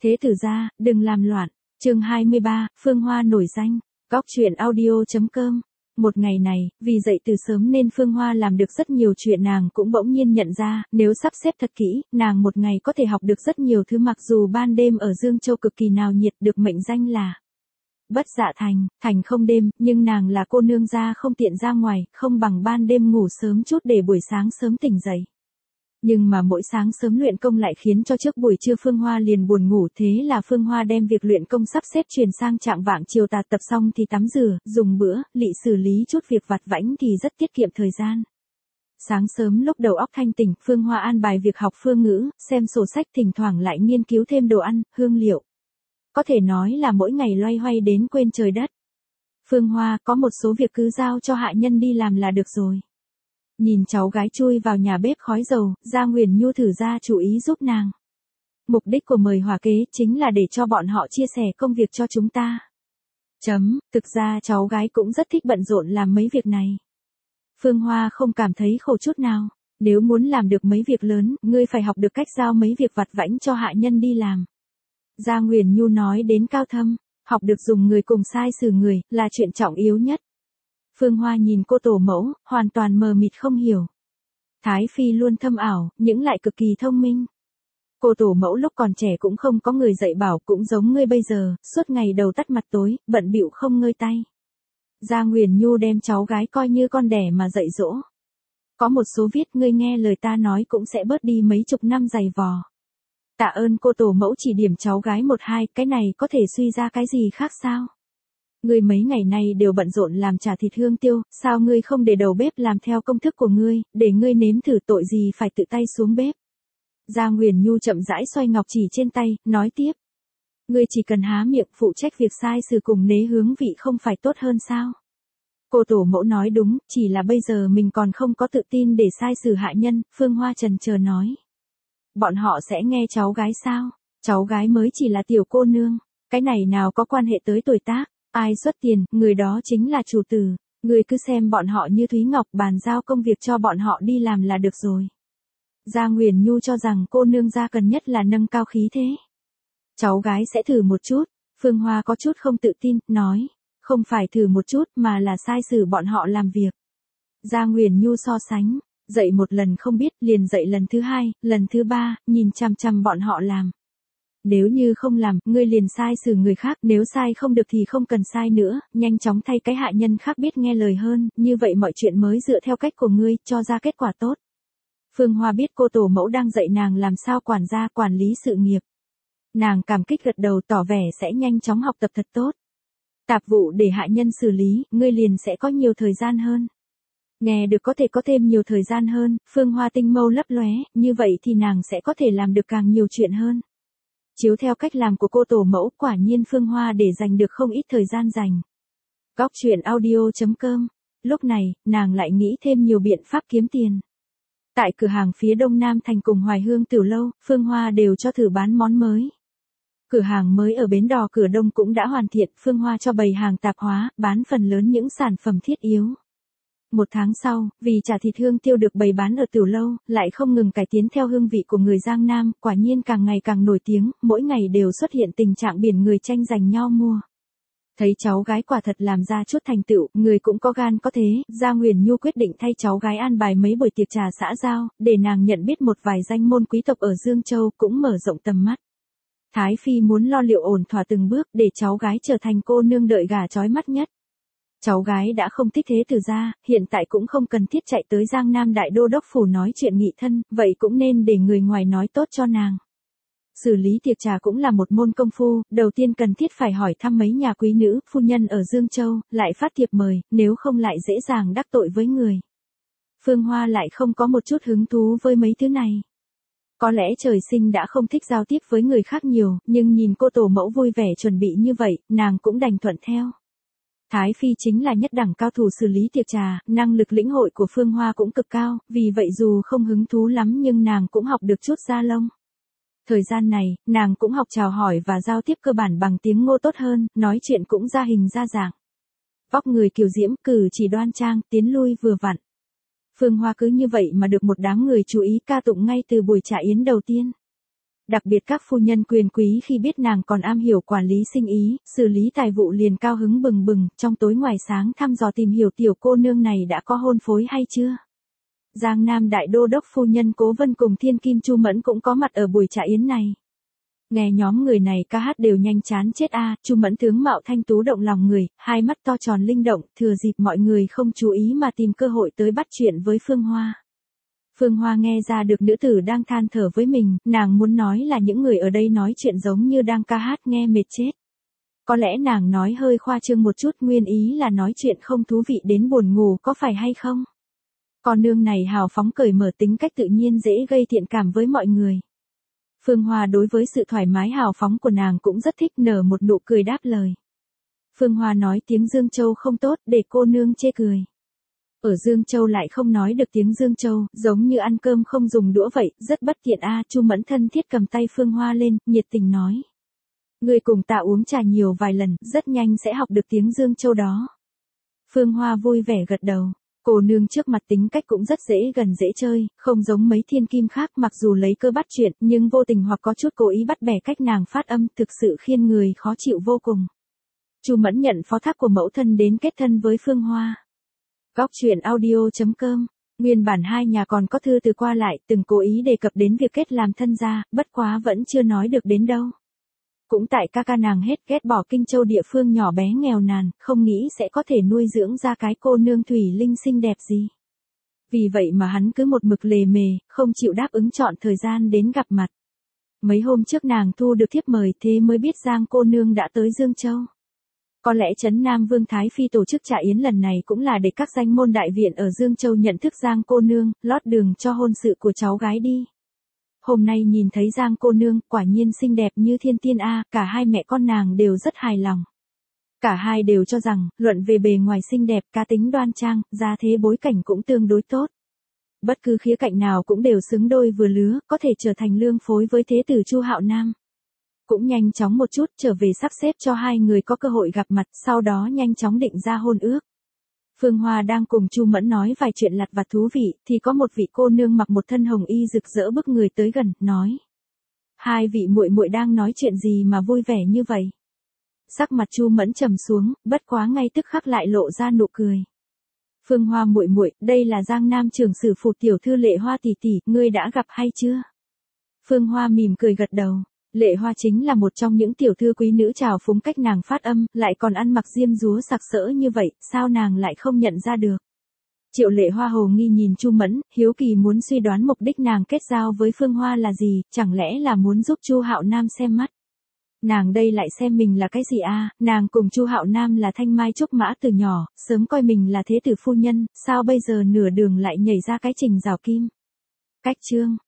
Thế tử ra, đừng làm loạn. Chương 23, Phương Hoa nổi danh. Góc truyện audio.com. Một ngày này, vì dậy từ sớm nên Phương Hoa làm được rất nhiều chuyện, nàng cũng bỗng nhiên nhận ra, nếu sắp xếp thật kỹ, nàng một ngày có thể học được rất nhiều thứ, mặc dù ban đêm ở Dương Châu cực kỳ náo nhiệt, được mệnh danh là Bất Dạ Thành, thành không đêm, nhưng nàng là cô nương gia không tiện ra ngoài, không bằng ban đêm ngủ sớm chút để buổi sáng sớm tỉnh dậy. Nhưng mà mỗi sáng sớm luyện công lại khiến cho trước buổi trưa Phương Hoa liền buồn ngủ, thế là Phương Hoa đem việc luyện công sắp xếp chuyển sang trạng vạng chiều, tà tập xong thì tắm rửa, dùng bữa, lị xử lý chút việc vặt vãnh thì rất tiết kiệm thời gian. Sáng sớm lúc đầu óc thanh tỉnh, Phương Hoa an bài việc học phương ngữ, xem sổ sách, thỉnh thoảng lại nghiên cứu thêm đồ ăn, hương liệu. Có thể nói là mỗi ngày loay hoay đến quên trời đất. Phương Hoa có một số việc cứ giao cho hạ nhân đi làm là được rồi. Nhìn cháu gái chui vào nhà bếp khói dầu, Gia Nguyền Nhu thử ra chủ ý giúp nàng. Mục đích của mời hòa kế chính là để cho bọn họ chia sẻ công việc cho chúng ta. Thực ra cháu gái cũng rất thích bận rộn làm mấy việc này. Phương Hoa không cảm thấy khổ chút nào. Nếu muốn làm được mấy việc lớn, ngươi phải học được cách giao mấy việc vặt vãnh cho hạ nhân đi làm. Gia Nguyền Nhu nói đến cao thâm, học được dùng người cùng sai xử người, là chuyện trọng yếu nhất. Phương Hoa nhìn cô tổ mẫu, hoàn toàn mờ mịt không hiểu. Thái Phi luôn thâm ảo, nhưng lại cực kỳ thông minh. Cô tổ mẫu lúc còn trẻ cũng không có người dạy bảo, cũng giống ngươi bây giờ, suốt ngày đầu tắt mặt tối, bận bịu không ngơi tay. Gia Nguyền Nhu đem cháu gái coi như con đẻ mà dạy dỗ. Có một số viết ngươi nghe lời ta nói cũng sẽ bớt đi mấy chục năm dày vò. Tạ ơn cô tổ mẫu chỉ điểm cháu gái một hai, cái này có thể suy ra cái gì khác sao? Ngươi mấy ngày nay đều bận rộn làm chả thịt hương tiêu, sao ngươi không để đầu bếp làm theo công thức của ngươi, để ngươi nếm thử, tội gì phải tự tay xuống bếp. Gia Nguyền Nhu chậm rãi xoay ngọc chỉ trên tay, nói tiếp. Ngươi chỉ cần há miệng phụ trách việc sai xử cùng nếm hướng vị không phải tốt hơn sao? Cô tổ mẫu nói đúng, chỉ là bây giờ mình còn không có tự tin để sai xử hạ nhân, Phương Hoa chần chờ nói. Bọn họ sẽ nghe cháu gái sao? Cháu gái mới chỉ là tiểu cô nương, cái này nào có quan hệ tới tuổi tác. Ai xuất tiền, người đó chính là chủ tử. Người cứ xem bọn họ như Thúy Ngọc, bàn giao công việc cho bọn họ đi làm là được rồi. Gia Nguyền Nhu cho rằng cô nương gia cần nhất là nâng cao khí thế. Cháu gái sẽ thử một chút. Phương Hoa có chút không tự tin, nói. Không phải thử một chút mà là sai xử bọn họ làm việc. Gia Nguyền Nhu so sánh. Dạy một lần không biết, liền dạy lần thứ hai, lần thứ ba, nhìn chằm chằm bọn họ làm. Nếu như không làm, ngươi liền sai xử người khác, nếu sai không được thì không cần sai nữa, nhanh chóng thay cái hạ nhân khác biết nghe lời hơn, như vậy mọi chuyện mới dựa theo cách của ngươi, cho ra kết quả tốt. Phương Hoa biết cô tổ mẫu đang dạy nàng làm sao quản gia, quản lý sự nghiệp. Nàng cảm kích gật đầu, tỏ vẻ sẽ nhanh chóng học tập thật tốt. Tạp vụ để hạ nhân xử lý, ngươi liền sẽ có nhiều thời gian hơn. Nghe được có thể có thêm nhiều thời gian hơn, Phương Hoa tinh mâu lấp lóe, như vậy thì nàng sẽ có thể làm được càng nhiều chuyện hơn. Chiếu theo cách làm của cô tổ mẫu, quả nhiên Phương Hoa để dành được không ít thời gian dành. Góc truyện audio.com. Lúc này, nàng lại nghĩ thêm nhiều biện pháp kiếm tiền. Tại cửa hàng phía đông nam thành cùng Hoài Hương Tiểu Lâu, Phương Hoa đều cho thử bán món mới. Cửa hàng mới ở bến đò cửa đông cũng đã hoàn thiện, Phương Hoa cho bày hàng tạp hóa, bán phần lớn những sản phẩm thiết yếu. Một tháng sau, vì chả thịt hương tiêu được bày bán ở Tiểu Lâu, lại không ngừng cải tiến theo hương vị của người Giang Nam, quả nhiên càng ngày càng nổi tiếng, mỗi ngày đều xuất hiện tình trạng biển người tranh giành nhau mua. Thấy cháu gái quả thật làm ra chút thành tựu, người cũng có gan có thế, Gia Nguyền Nhu quyết định thay cháu gái an bài mấy buổi tiệc trà xã giao, để nàng nhận biết một vài danh môn quý tộc ở Dương Châu, cũng mở rộng tầm mắt. Thái Phi muốn lo liệu ổn thỏa từng bước, để cháu gái trở thành cô nương đợi gả chói mắt nhất. Cháu gái đã không thích thế tử ra, hiện tại cũng không cần thiết chạy tới Giang Nam Đại Đô Đốc Phủ nói chuyện nghị thân, vậy cũng nên để người ngoài nói tốt cho nàng. Xử lý tiệc trà cũng là một môn công phu, đầu tiên cần thiết phải hỏi thăm mấy nhà quý nữ, phu nhân ở Dương Châu, lại phát thiệp mời, nếu không lại dễ dàng đắc tội với người. Phương Hoa lại không có một chút hứng thú với mấy thứ này. Có lẽ trời sinh đã không thích giao tiếp với người khác nhiều, nhưng nhìn cô tổ mẫu vui vẻ chuẩn bị như vậy, nàng cũng đành thuận theo. Thái Phi chính là nhất đẳng cao thủ xử lý tiệc trà, năng lực lĩnh hội của Phương Hoa cũng cực cao, vì vậy dù không hứng thú lắm nhưng nàng cũng học được chút da lông. Thời gian này, nàng cũng học chào hỏi và giao tiếp cơ bản bằng tiếng Ngô tốt hơn, nói chuyện cũng ra hình ra dạng. Vóc người kiều diễm, cử chỉ đoan trang, tiến lui vừa vặn. Phương Hoa cứ như vậy mà được một đám người chú ý ca tụng ngay từ buổi trà yến đầu tiên. Đặc biệt các phu nhân quyền quý khi biết nàng còn am hiểu quản lý sinh ý, xử lý tài vụ liền cao hứng bừng bừng, trong tối ngoài sáng thăm dò tìm hiểu tiểu cô nương này đã có hôn phối hay chưa. Giang Nam Đại Đô đốc phu nhân Cố Vân cùng Thiên Kim Chu Mẫn cũng có mặt ở buổi trà yến này. Nghe nhóm người này ca hát đều nhanh chán chết Chu Mẫn tướng mạo thanh tú động lòng người, hai mắt to tròn linh động, thừa dịp mọi người không chú ý mà tìm cơ hội tới bắt chuyện với Phương Hoa. Phương Hoa nghe ra được nữ tử đang than thở với mình, nàng muốn nói là những người ở đây nói chuyện giống như đang ca hát nghe mệt chết. Có lẽ nàng nói hơi khoa trương một chút, nguyên ý là nói chuyện không thú vị đến buồn ngủ có phải hay không? Con nương này hào phóng cởi mở, tính cách tự nhiên dễ gây thiện cảm với mọi người. Phương Hoa đối với sự thoải mái hào phóng của nàng cũng rất thích, nở một nụ cười đáp lời. Phương Hoa nói tiếng Dương Châu không tốt để cô nương chê cười. Ở Dương Châu lại không nói được tiếng Dương Châu, giống như ăn cơm không dùng đũa vậy, rất bất tiện Chu Mẫn thân thiết cầm tay Phương Hoa lên, nhiệt tình nói. Người cùng ta uống trà nhiều vài lần, rất nhanh sẽ học được tiếng Dương Châu đó. Phương Hoa vui vẻ gật đầu. Cô nương trước mặt tính cách cũng rất dễ gần dễ chơi, không giống mấy thiên kim khác, mặc dù lấy cơ bắt chuyện, nhưng vô tình hoặc có chút cố ý bắt bẻ cách nàng phát âm, thực sự khiến người khó chịu vô cùng. Chu Mẫn nhận phó thác của mẫu thân đến kết thân với Phương Hoa. Góc truyện audio.com. Nguyên bản hai nhà còn có thư từ qua lại, từng cố ý đề cập đến việc kết làm thân gia, bất quá vẫn chưa nói được đến đâu. Cũng tại ca nàng hết ghét bỏ Kinh Châu địa phương nhỏ bé nghèo nàn, không nghĩ sẽ có thể nuôi dưỡng ra cái cô nương thủy linh xinh đẹp gì. Vì vậy mà hắn cứ một mực lề mề, không chịu đáp ứng chọn thời gian đến gặp mặt. Mấy hôm trước nàng thu được thiếp mời, thế mới biết Giang cô nương đã tới Dương Châu. Có lẽ Trấn Nam Vương Thái Phi tổ chức trà yến lần này cũng là để các danh môn đại viện ở Dương Châu nhận thức Giang cô nương, lót đường cho hôn sự của cháu gái đi. Hôm nay nhìn thấy Giang cô nương, quả nhiên xinh đẹp như thiên tiên cả hai mẹ con nàng đều rất hài lòng. Cả hai đều cho rằng, luận về bề ngoài xinh đẹp, cá tính đoan trang, gia thế bối cảnh cũng tương đối tốt. Bất cứ khía cạnh nào cũng đều xứng đôi vừa lứa, có thể trở thành lương phối với thế tử Chu Hạo Nam. Cũng nhanh chóng một chút trở về sắp xếp cho hai người có cơ hội gặp mặt, sau đó nhanh chóng định ra hôn ước. Phương Hoa đang cùng Chu Mẫn nói vài chuyện lặt vặt thú vị, thì có một vị cô nương mặc một thân hồng y rực rỡ bức người tới gần, nói: Hai vị muội muội đang nói chuyện gì mà vui vẻ như vậy? Sắc mặt Chu Mẫn trầm xuống, bất quá ngay tức khắc lại lộ ra nụ cười. Phương Hoa muội muội, đây là Giang Nam trưởng sử phủ tiểu thư Lệ Hoa tỷ tỷ, ngươi đã gặp hay chưa? Phương Hoa mỉm cười gật đầu. Lệ Hoa chính là một trong những tiểu thư quý nữ trào phúng cách nàng phát âm, lại còn ăn mặc diêm dúa sặc sỡ như vậy, sao nàng lại không nhận ra được? Triệu Lệ Hoa hồ nghi nhìn Chu Mẫn, hiếu kỳ muốn suy đoán mục đích nàng kết giao với Phương Hoa là gì, chẳng lẽ là muốn giúp Chu Hạo Nam xem mắt? Nàng đây lại xem mình là cái gì nàng cùng Chu Hạo Nam là thanh mai trúc mã từ nhỏ, sớm coi mình là thế tử phu nhân, sao bây giờ nửa đường lại nhảy ra cái Trình Giảo Kim? Cách chương